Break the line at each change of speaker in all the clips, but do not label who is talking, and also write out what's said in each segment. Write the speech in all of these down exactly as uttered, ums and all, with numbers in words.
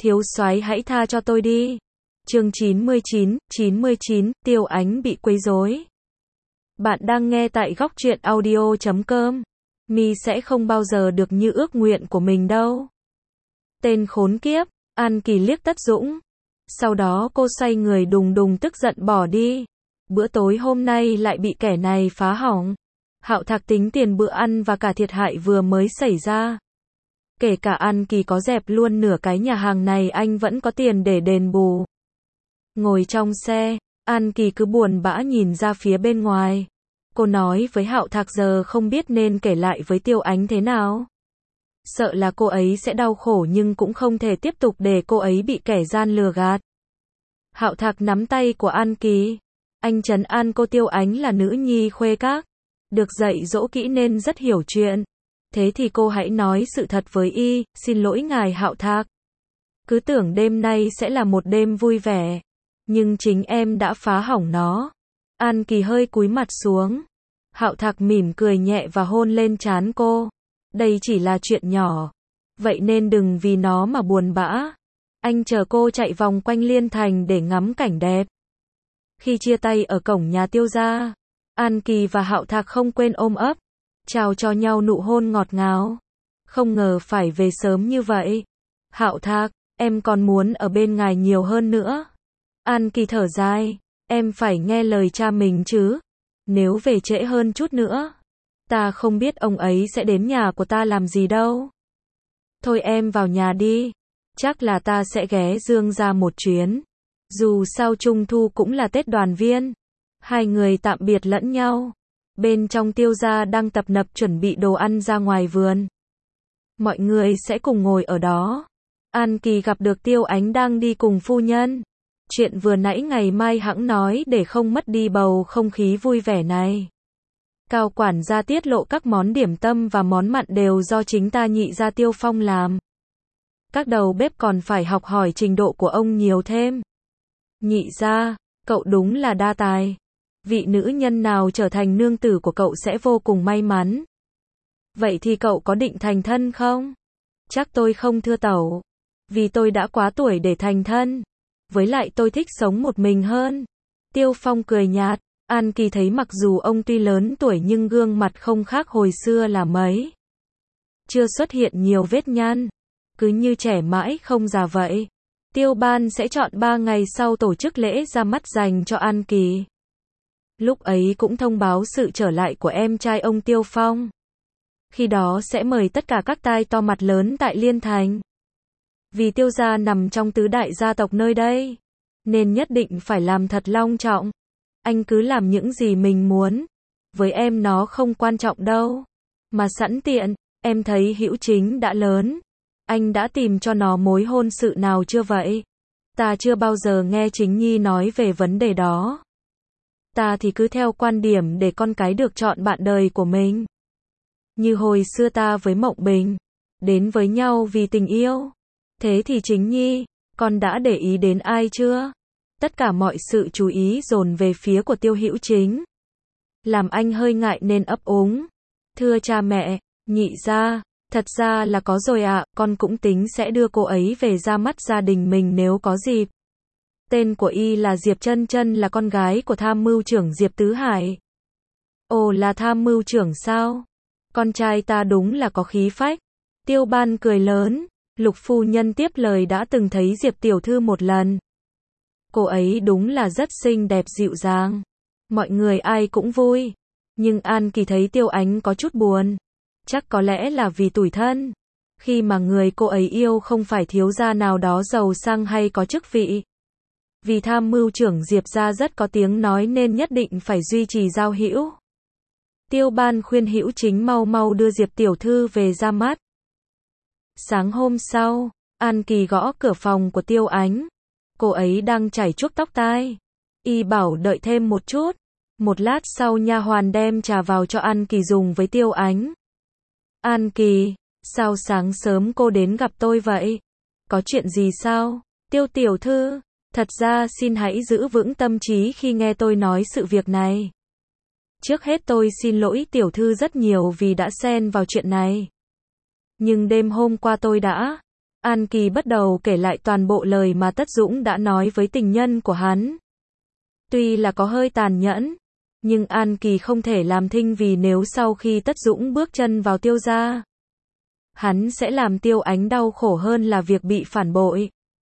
thiếu soái hãy tha cho tôi đi. Chương chín mươi chín, chín mươi chín, Tiêu Ánh bị quấy rối. Bạn đang nghe tại góc truyện audio chấm com. Mi sẽ không bao giờ được như ước nguyện của mình đâu. Tên khốn kiếp, An Kỳ liếc Tất Dũng. Sau đó cô xoay người đùng đùng tức giận bỏ đi. Bữa tối hôm nay lại bị kẻ này phá hỏng. Hạo Thạc tính tiền bữa ăn và cả thiệt hại vừa mới xảy ra. Kể cả An Kỳ có dẹp luôn nửa cái nhà hàng này anh vẫn có tiền để đền bù. Ngồi trong xe, An Kỳ cứ buồn bã nhìn ra phía bên ngoài. Cô nói với Hạo Thạc giờ không biết nên kể lại với Tiêu Ánh thế nào. Sợ là cô ấy sẽ đau khổ nhưng cũng không thể tiếp tục để cô ấy bị kẻ gian lừa gạt. Hạo Thạc nắm tay của An Kỳ. Anh trấn an cô, Tiêu Ánh là nữ nhi khuê các, được dạy dỗ kỹ nên rất hiểu chuyện. Thế thì cô hãy nói sự thật với y, xin lỗi ngài Hạo Thạc. Cứ tưởng đêm nay sẽ là một đêm vui vẻ, nhưng chính em đã phá hỏng nó. An Kỳ hơi cúi mặt xuống. Hạo Thạc mỉm cười nhẹ và hôn lên trán cô. Đây chỉ là chuyện nhỏ, vậy nên đừng vì nó mà buồn bã. Anh chờ cô chạy vòng quanh Liên Thành để ngắm cảnh đẹp. Khi chia tay ở cổng nhà Tiêu gia, An Kỳ và Hạo Thạc không quên ôm ấp, chào cho nhau nụ hôn ngọt ngào. Không ngờ phải về sớm như vậy. Hạo Thạc, em còn muốn ở bên ngài nhiều hơn nữa. An Kỳ thở dài, em phải nghe lời cha mình chứ. Nếu về trễ hơn chút nữa, ta không biết ông ấy sẽ đến nhà của ta làm gì đâu. Thôi em vào nhà đi, chắc là ta sẽ ghé Dương ra một chuyến. Dù sao Trung Thu cũng là Tết đoàn viên. Hai người tạm biệt lẫn nhau. Bên trong Tiêu gia đang tập nập chuẩn bị đồ ăn ra ngoài vườn. Mọi người sẽ cùng ngồi ở đó. An Kỳ gặp được Tiêu Ánh đang đi cùng phu nhân. Chuyện vừa nãy ngày mai hẵng nói để không mất đi bầu không khí vui vẻ này. Cao quản gia tiết lộ các món điểm tâm và món mặn đều do chính ta Nhị gia Tiêu Phong làm. Các đầu bếp còn phải học hỏi trình độ của ông nhiều thêm. Nhị gia, cậu đúng là đa tài. Vị nữ nhân nào trở thành nương tử của cậu sẽ vô cùng may mắn. Vậy thì cậu có định thành thân không? Chắc tôi không thưa tẩu. Vì tôi đã quá tuổi để thành thân. Với lại tôi thích sống một mình hơn. Tiêu Phong cười nhạt. An Kỳ thấy mặc dù ông tuy lớn tuổi nhưng gương mặt không khác hồi xưa là mấy. Chưa xuất hiện nhiều vết nhăn. Cứ như trẻ mãi không già vậy. Tiêu Ban sẽ chọn ba ngày sau tổ chức lễ ra mắt dành cho An Kỳ. Lúc ấy cũng thông báo sự trở lại của em trai ông Tiêu Phong. Khi đó sẽ mời tất cả các tai to mặt lớn tại Liên Thành. Vì Tiêu gia nằm trong tứ đại gia tộc nơi đây, nên nhất định phải làm thật long trọng. Anh cứ làm những gì mình muốn. Với em nó không quan trọng đâu. Mà sẵn tiện, em thấy Hữu Chính đã lớn. Anh đã tìm cho nó mối hôn sự nào chưa vậy? Ta chưa bao giờ nghe Chính Nhi nói về vấn đề đó. Ta thì cứ theo quan điểm để con cái được chọn bạn đời của mình. Như hồi xưa ta với Mộng Bình, đến với nhau vì tình yêu. Thế thì Chính Nhi, con đã để ý đến ai chưa? Tất cả mọi sự chú ý dồn về phía của Tiêu Hữu Chính. Làm anh hơi ngại nên ấp úng. Thưa cha mẹ, Nhị gia, thật ra là có rồi ạ, à, con cũng tính sẽ đưa cô ấy về ra mắt gia đình mình nếu có dịp. Tên của y là Diệp Chân Chân, là con gái của tham mưu trưởng Diệp Tứ Hải. Ồ, là tham mưu trưởng sao? Con trai ta đúng là có khí phách. Tiêu Ban cười lớn. Lục phu nhân tiếp lời đã từng thấy Diệp tiểu thư một lần. Cô ấy đúng là rất xinh đẹp dịu dàng. Mọi người ai cũng vui. Nhưng An Kỳ thấy Tiêu Ánh có chút buồn. Chắc có lẽ là vì tủi thân. Khi mà người cô ấy yêu không phải thiếu gia nào đó giàu sang hay có chức vị. Vì tham mưu trưởng Diệp gia rất có tiếng nói nên nhất định phải duy trì giao hữu. Tiêu Ban khuyên Hữu Chính mau mau đưa Diệp tiểu thư về ra mắt. Sáng hôm sau, An Kỳ gõ cửa phòng của Tiêu Ánh. Cô ấy đang chải chuốt tóc tai. Y bảo đợi thêm một chút. Một lát sau nha hoàn đem trà vào cho An Kỳ dùng với Tiêu Ánh. An Kỳ, sao sáng sớm cô đến gặp tôi vậy? Có chuyện gì sao? Tiêu tiểu thư, thật ra xin hãy giữ vững tâm trí khi nghe tôi nói sự việc này. Trước hết tôi xin lỗi tiểu thư rất nhiều vì đã xen vào chuyện này. Nhưng đêm hôm qua tôi đã An Kỳ bắt đầu kể lại toàn bộ lời mà Tất Dũng đã nói với tình nhân của hắn. Tuy là có hơi tàn nhẫn, nhưng An Kỳ không thể làm thinh vì nếu sau khi Tất Dũng bước chân vào Tiêu gia, hắn sẽ làm Tiêu Ánh đau khổ hơn là việc bị phản bội.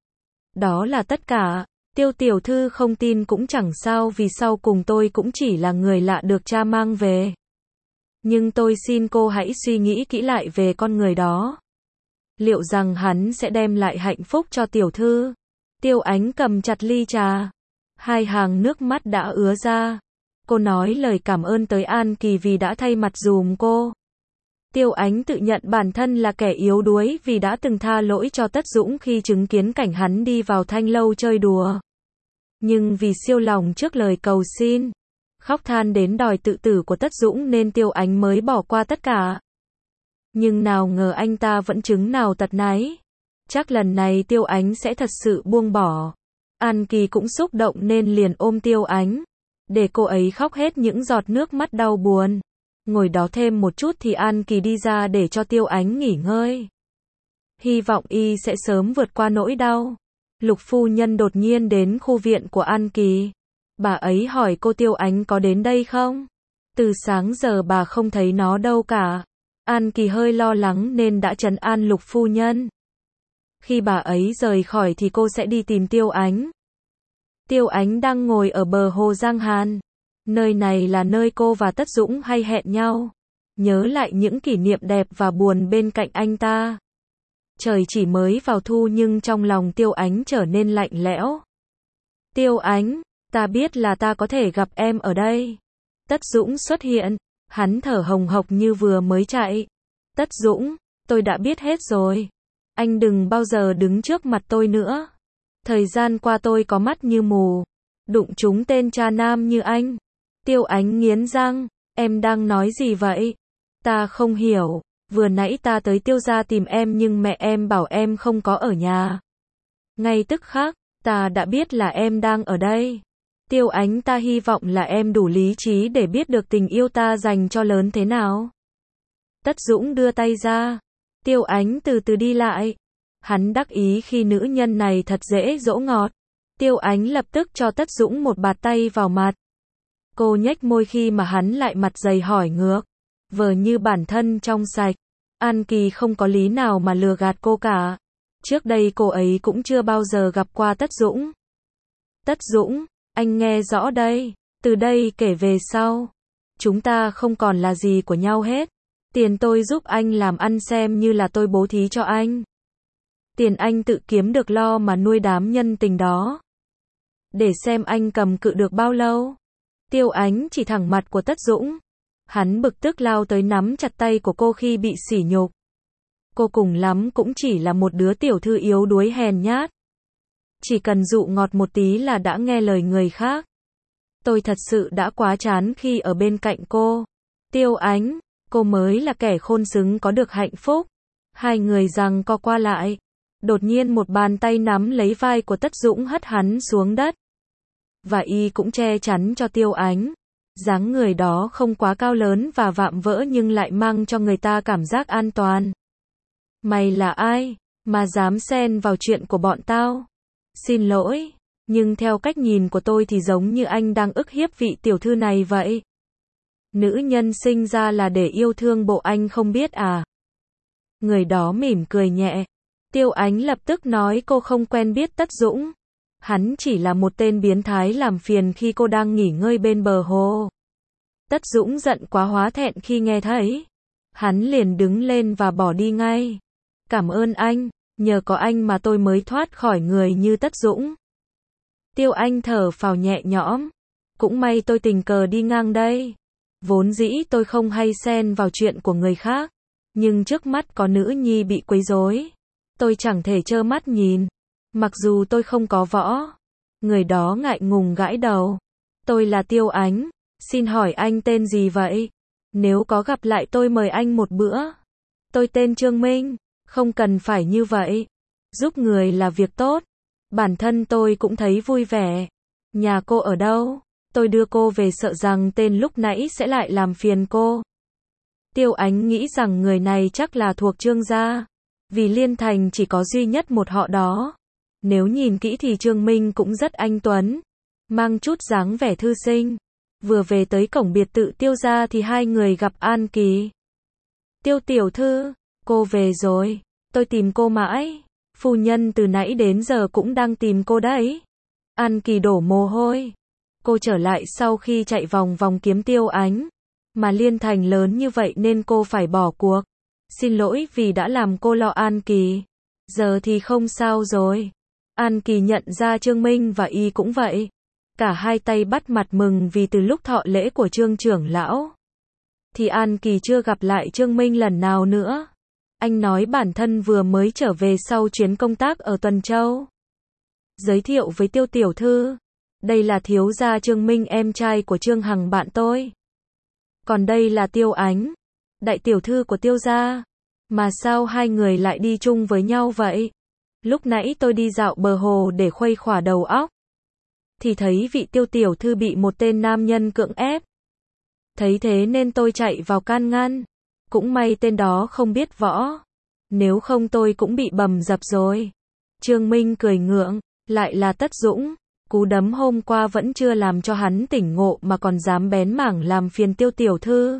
Đó là tất cả. Tiêu tiểu thư không tin cũng chẳng sao vì sau cùng tôi cũng chỉ là người lạ được cha mang về. Nhưng tôi xin cô hãy suy nghĩ kỹ lại về con người đó. Liệu rằng hắn sẽ đem lại hạnh phúc cho tiểu thư? Tiêu Ánh cầm chặt ly trà. Hai hàng nước mắt đã ứa ra. Cô nói lời cảm ơn tới An Kỳ vì đã thay mặt giùm cô. Tiêu Ánh tự nhận bản thân là kẻ yếu đuối vì đã từng tha lỗi cho Tất Dũng khi chứng kiến cảnh hắn đi vào thanh lâu chơi đùa. Nhưng vì siêu lòng trước lời cầu xin, khóc than đến đòi tự tử của Tất Dũng nên Tiêu Ánh mới bỏ qua tất cả. Nhưng nào ngờ anh ta vẫn chứng nào tật nấy. Chắc lần này Tiêu Ánh sẽ thật sự buông bỏ. An Kỳ cũng xúc động nên liền ôm Tiêu Ánh, để cô ấy khóc hết những giọt nước mắt đau buồn. Ngồi đó thêm một chút thì An Kỳ đi ra để cho Tiêu Ánh nghỉ ngơi. Hy vọng y sẽ sớm vượt qua nỗi đau. Lục phu nhân đột nhiên đến khu viện của An Kỳ. Bà ấy hỏi cô Tiêu Ánh có đến đây không? Từ sáng giờ bà không thấy nó đâu cả. An Kỳ hơi lo lắng nên đã trấn an Lục phu nhân. Khi bà ấy rời khỏi thì cô sẽ đi tìm Tiêu Ánh. Tiêu Ánh đang ngồi ở bờ hồ Giang Hàn. Nơi này là nơi cô và Tất Dũng hay hẹn nhau. Nhớ lại những kỷ niệm đẹp và buồn bên cạnh anh ta. Trời chỉ mới vào thu nhưng trong lòng Tiêu Ánh trở nên lạnh lẽo. Tiêu Ánh, ta biết là ta có thể gặp em ở đây. Tất Dũng xuất hiện. Hắn thở hồng hộc như vừa mới chạy. Tất Dũng, tôi đã biết hết rồi. Anh đừng bao giờ đứng trước mặt tôi nữa. Thời gian qua tôi có mắt như mù. Đụng trúng tên cha nam như anh. Tiêu Ánh nghiến răng. Em đang nói gì vậy? Ta không hiểu. Vừa nãy ta tới Tiêu gia tìm em nhưng mẹ em bảo em không có ở nhà. Ngay tức khắc, ta đã biết là em đang ở đây. Tiêu Ánh, ta hy vọng là em đủ lý trí để biết được tình yêu ta dành cho lớn thế nào. Tất Dũng đưa tay ra. Tiêu Ánh từ từ đi lại. Hắn đắc ý khi nữ nhân này thật dễ dỗ ngọt. Tiêu Ánh lập tức cho Tất Dũng một bạt tay vào mặt. Cô nhếch môi khi mà hắn lại mặt dày hỏi ngược. Vờ như bản thân trong sạch. An Kỳ không có lý nào mà lừa gạt cô cả. Trước đây cô ấy cũng chưa bao giờ gặp qua Tất Dũng. Tất Dũng, anh nghe rõ đây. Từ đây kể về sau, chúng ta không còn là gì của nhau hết. Tiền tôi giúp anh làm ăn xem như là tôi bố thí cho anh. Tiền anh tự kiếm được lo mà nuôi đám nhân tình đó. Để xem anh cầm cự được bao lâu. Tiêu Ánh chỉ thẳng mặt của Tất Dũng. Hắn bực tức lao tới nắm chặt tay của cô khi bị sỉ nhục. Cô cùng lắm cũng chỉ là một đứa tiểu thư yếu đuối hèn nhát. Chỉ cần dụ ngọt một tí là đã nghe lời người khác. Tôi thật sự đã quá chán khi ở bên cạnh cô. Tiêu Ánh, cô mới là kẻ khôn xứng có được hạnh phúc. Hai người giằng co qua lại. Đột nhiên một bàn tay nắm lấy vai của Tất Dũng hất hắn xuống đất. Và y cũng che chắn cho Tiêu Ánh. Dáng người đó không quá cao lớn và vạm vỡ nhưng lại mang cho người ta cảm giác an toàn. Mày là ai, mà dám xen vào chuyện của bọn tao? Xin lỗi, nhưng theo cách nhìn của tôi thì giống như anh đang ức hiếp vị tiểu thư này vậy. Nữ nhân sinh ra là để yêu thương bộ anh không biết à? Người đó mỉm cười nhẹ. Tiêu Ánh lập tức nói cô không quen biết Tất Dũng. Hắn chỉ là một tên biến thái làm phiền khi cô đang nghỉ ngơi bên bờ hồ. Tất Dũng giận quá hóa thẹn khi nghe thấy. Hắn liền đứng lên và bỏ đi ngay. Cảm ơn anh, nhờ có anh mà tôi mới thoát khỏi người như Tất Dũng. Tiêu Anh thở phào nhẹ nhõm. Cũng may tôi tình cờ đi ngang đây. Vốn dĩ tôi không hay xen vào chuyện của người khác. Nhưng trước mắt có nữ nhi bị quấy rối. Tôi chẳng thể trơ mắt nhìn. Mặc dù tôi không có võ. Người đó ngại ngùng gãi đầu. Tôi là Tiêu Ánh. Xin hỏi anh tên gì vậy? Nếu có gặp lại tôi mời anh một bữa. Tôi tên Trương Minh. Không cần phải như vậy. Giúp người là việc tốt. Bản thân tôi cũng thấy vui vẻ. Nhà cô ở đâu? Tôi đưa cô về sợ rằng tên lúc nãy sẽ lại làm phiền cô. Tiêu Ánh nghĩ rằng người này chắc là thuộc Trương gia. Vì Liên Thành chỉ có duy nhất một họ đó. Nếu nhìn kỹ thì Trương Minh cũng rất anh tuấn, mang chút dáng vẻ thư sinh. Vừa về tới cổng biệt thự Tiêu gia thì hai người gặp An Kỳ. Tiêu tiểu thư, cô về rồi, tôi tìm cô mãi. Phu nhân từ nãy đến giờ cũng đang tìm cô đấy. An Kỳ đổ mồ hôi. Cô trở lại sau khi chạy vòng vòng kiếm Tiêu Ánh. Mà Liên Thành lớn như vậy nên cô phải bỏ cuộc. Xin lỗi vì đã làm cô lo. An Kỳ. Giờ thì không sao rồi. An Kỳ nhận ra Trương Minh và y cũng vậy. Cả hai tay bắt mặt mừng vì từ lúc thọ lễ của Trương trưởng lão thì An Kỳ chưa gặp lại Trương Minh lần nào nữa. Anh nói bản thân vừa mới trở về sau chuyến công tác ở Tuần Châu. Giới thiệu với Tiêu tiểu thư, đây là thiếu gia Trương Minh, em trai của Trương Hằng bạn tôi. Còn đây là Tiêu Ánh, đại tiểu thư của Tiêu gia. Mà sao hai người lại đi chung với nhau vậy? Lúc nãy tôi đi dạo bờ hồ để khuây khỏa đầu óc, thì thấy vị Tiêu tiểu thư bị một tên nam nhân cưỡng ép. Thấy thế nên tôi chạy vào can ngăn. Cũng may tên đó không biết võ. Nếu không tôi cũng bị bầm dập rồi. Trương Minh cười ngượng. Lại là Tất Dũng. Cú đấm hôm qua vẫn chưa làm cho hắn tỉnh ngộ mà còn dám bén mảng làm phiền Tiêu tiểu thư.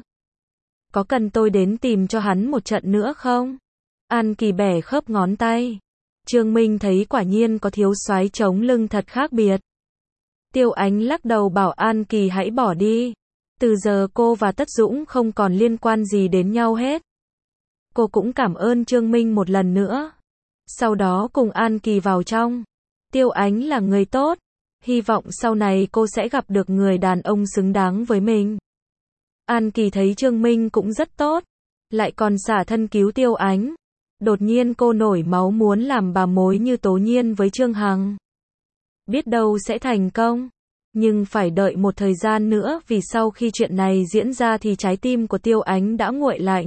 Có cần tôi đến tìm cho hắn một trận nữa không? An Kỳ bẻ khớp ngón tay. Trương Minh thấy quả nhiên có thiếu soái chống lưng thật khác biệt. Tiêu Ánh lắc đầu bảo An Kỳ hãy bỏ đi. Từ giờ cô và Tất Dũng không còn liên quan gì đến nhau hết. Cô cũng cảm ơn Trương Minh một lần nữa. Sau đó cùng An Kỳ vào trong. Tiêu Ánh là người tốt. Hy vọng sau này cô sẽ gặp được người đàn ông xứng đáng với mình. An Kỳ thấy Trương Minh cũng rất tốt. Lại còn xả thân cứu Tiêu Ánh. Đột nhiên cô nổi máu muốn làm bà mối như Tố Nhiên với Trương Hằng. Biết đâu sẽ thành công. Nhưng phải đợi một thời gian nữa vì sau khi chuyện này diễn ra thì trái tim của Tiêu Ánh đã nguội lạnh.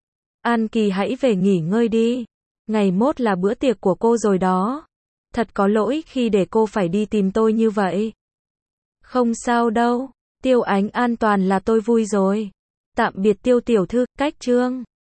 An Kỳ hãy về nghỉ ngơi đi. Ngày mốt là bữa tiệc của cô rồi đó. Thật có lỗi khi để cô phải đi tìm tôi như vậy. Không sao đâu. Tiêu Ánh an toàn là tôi vui rồi. Tạm biệt Tiêu tiểu thư, cách Trương.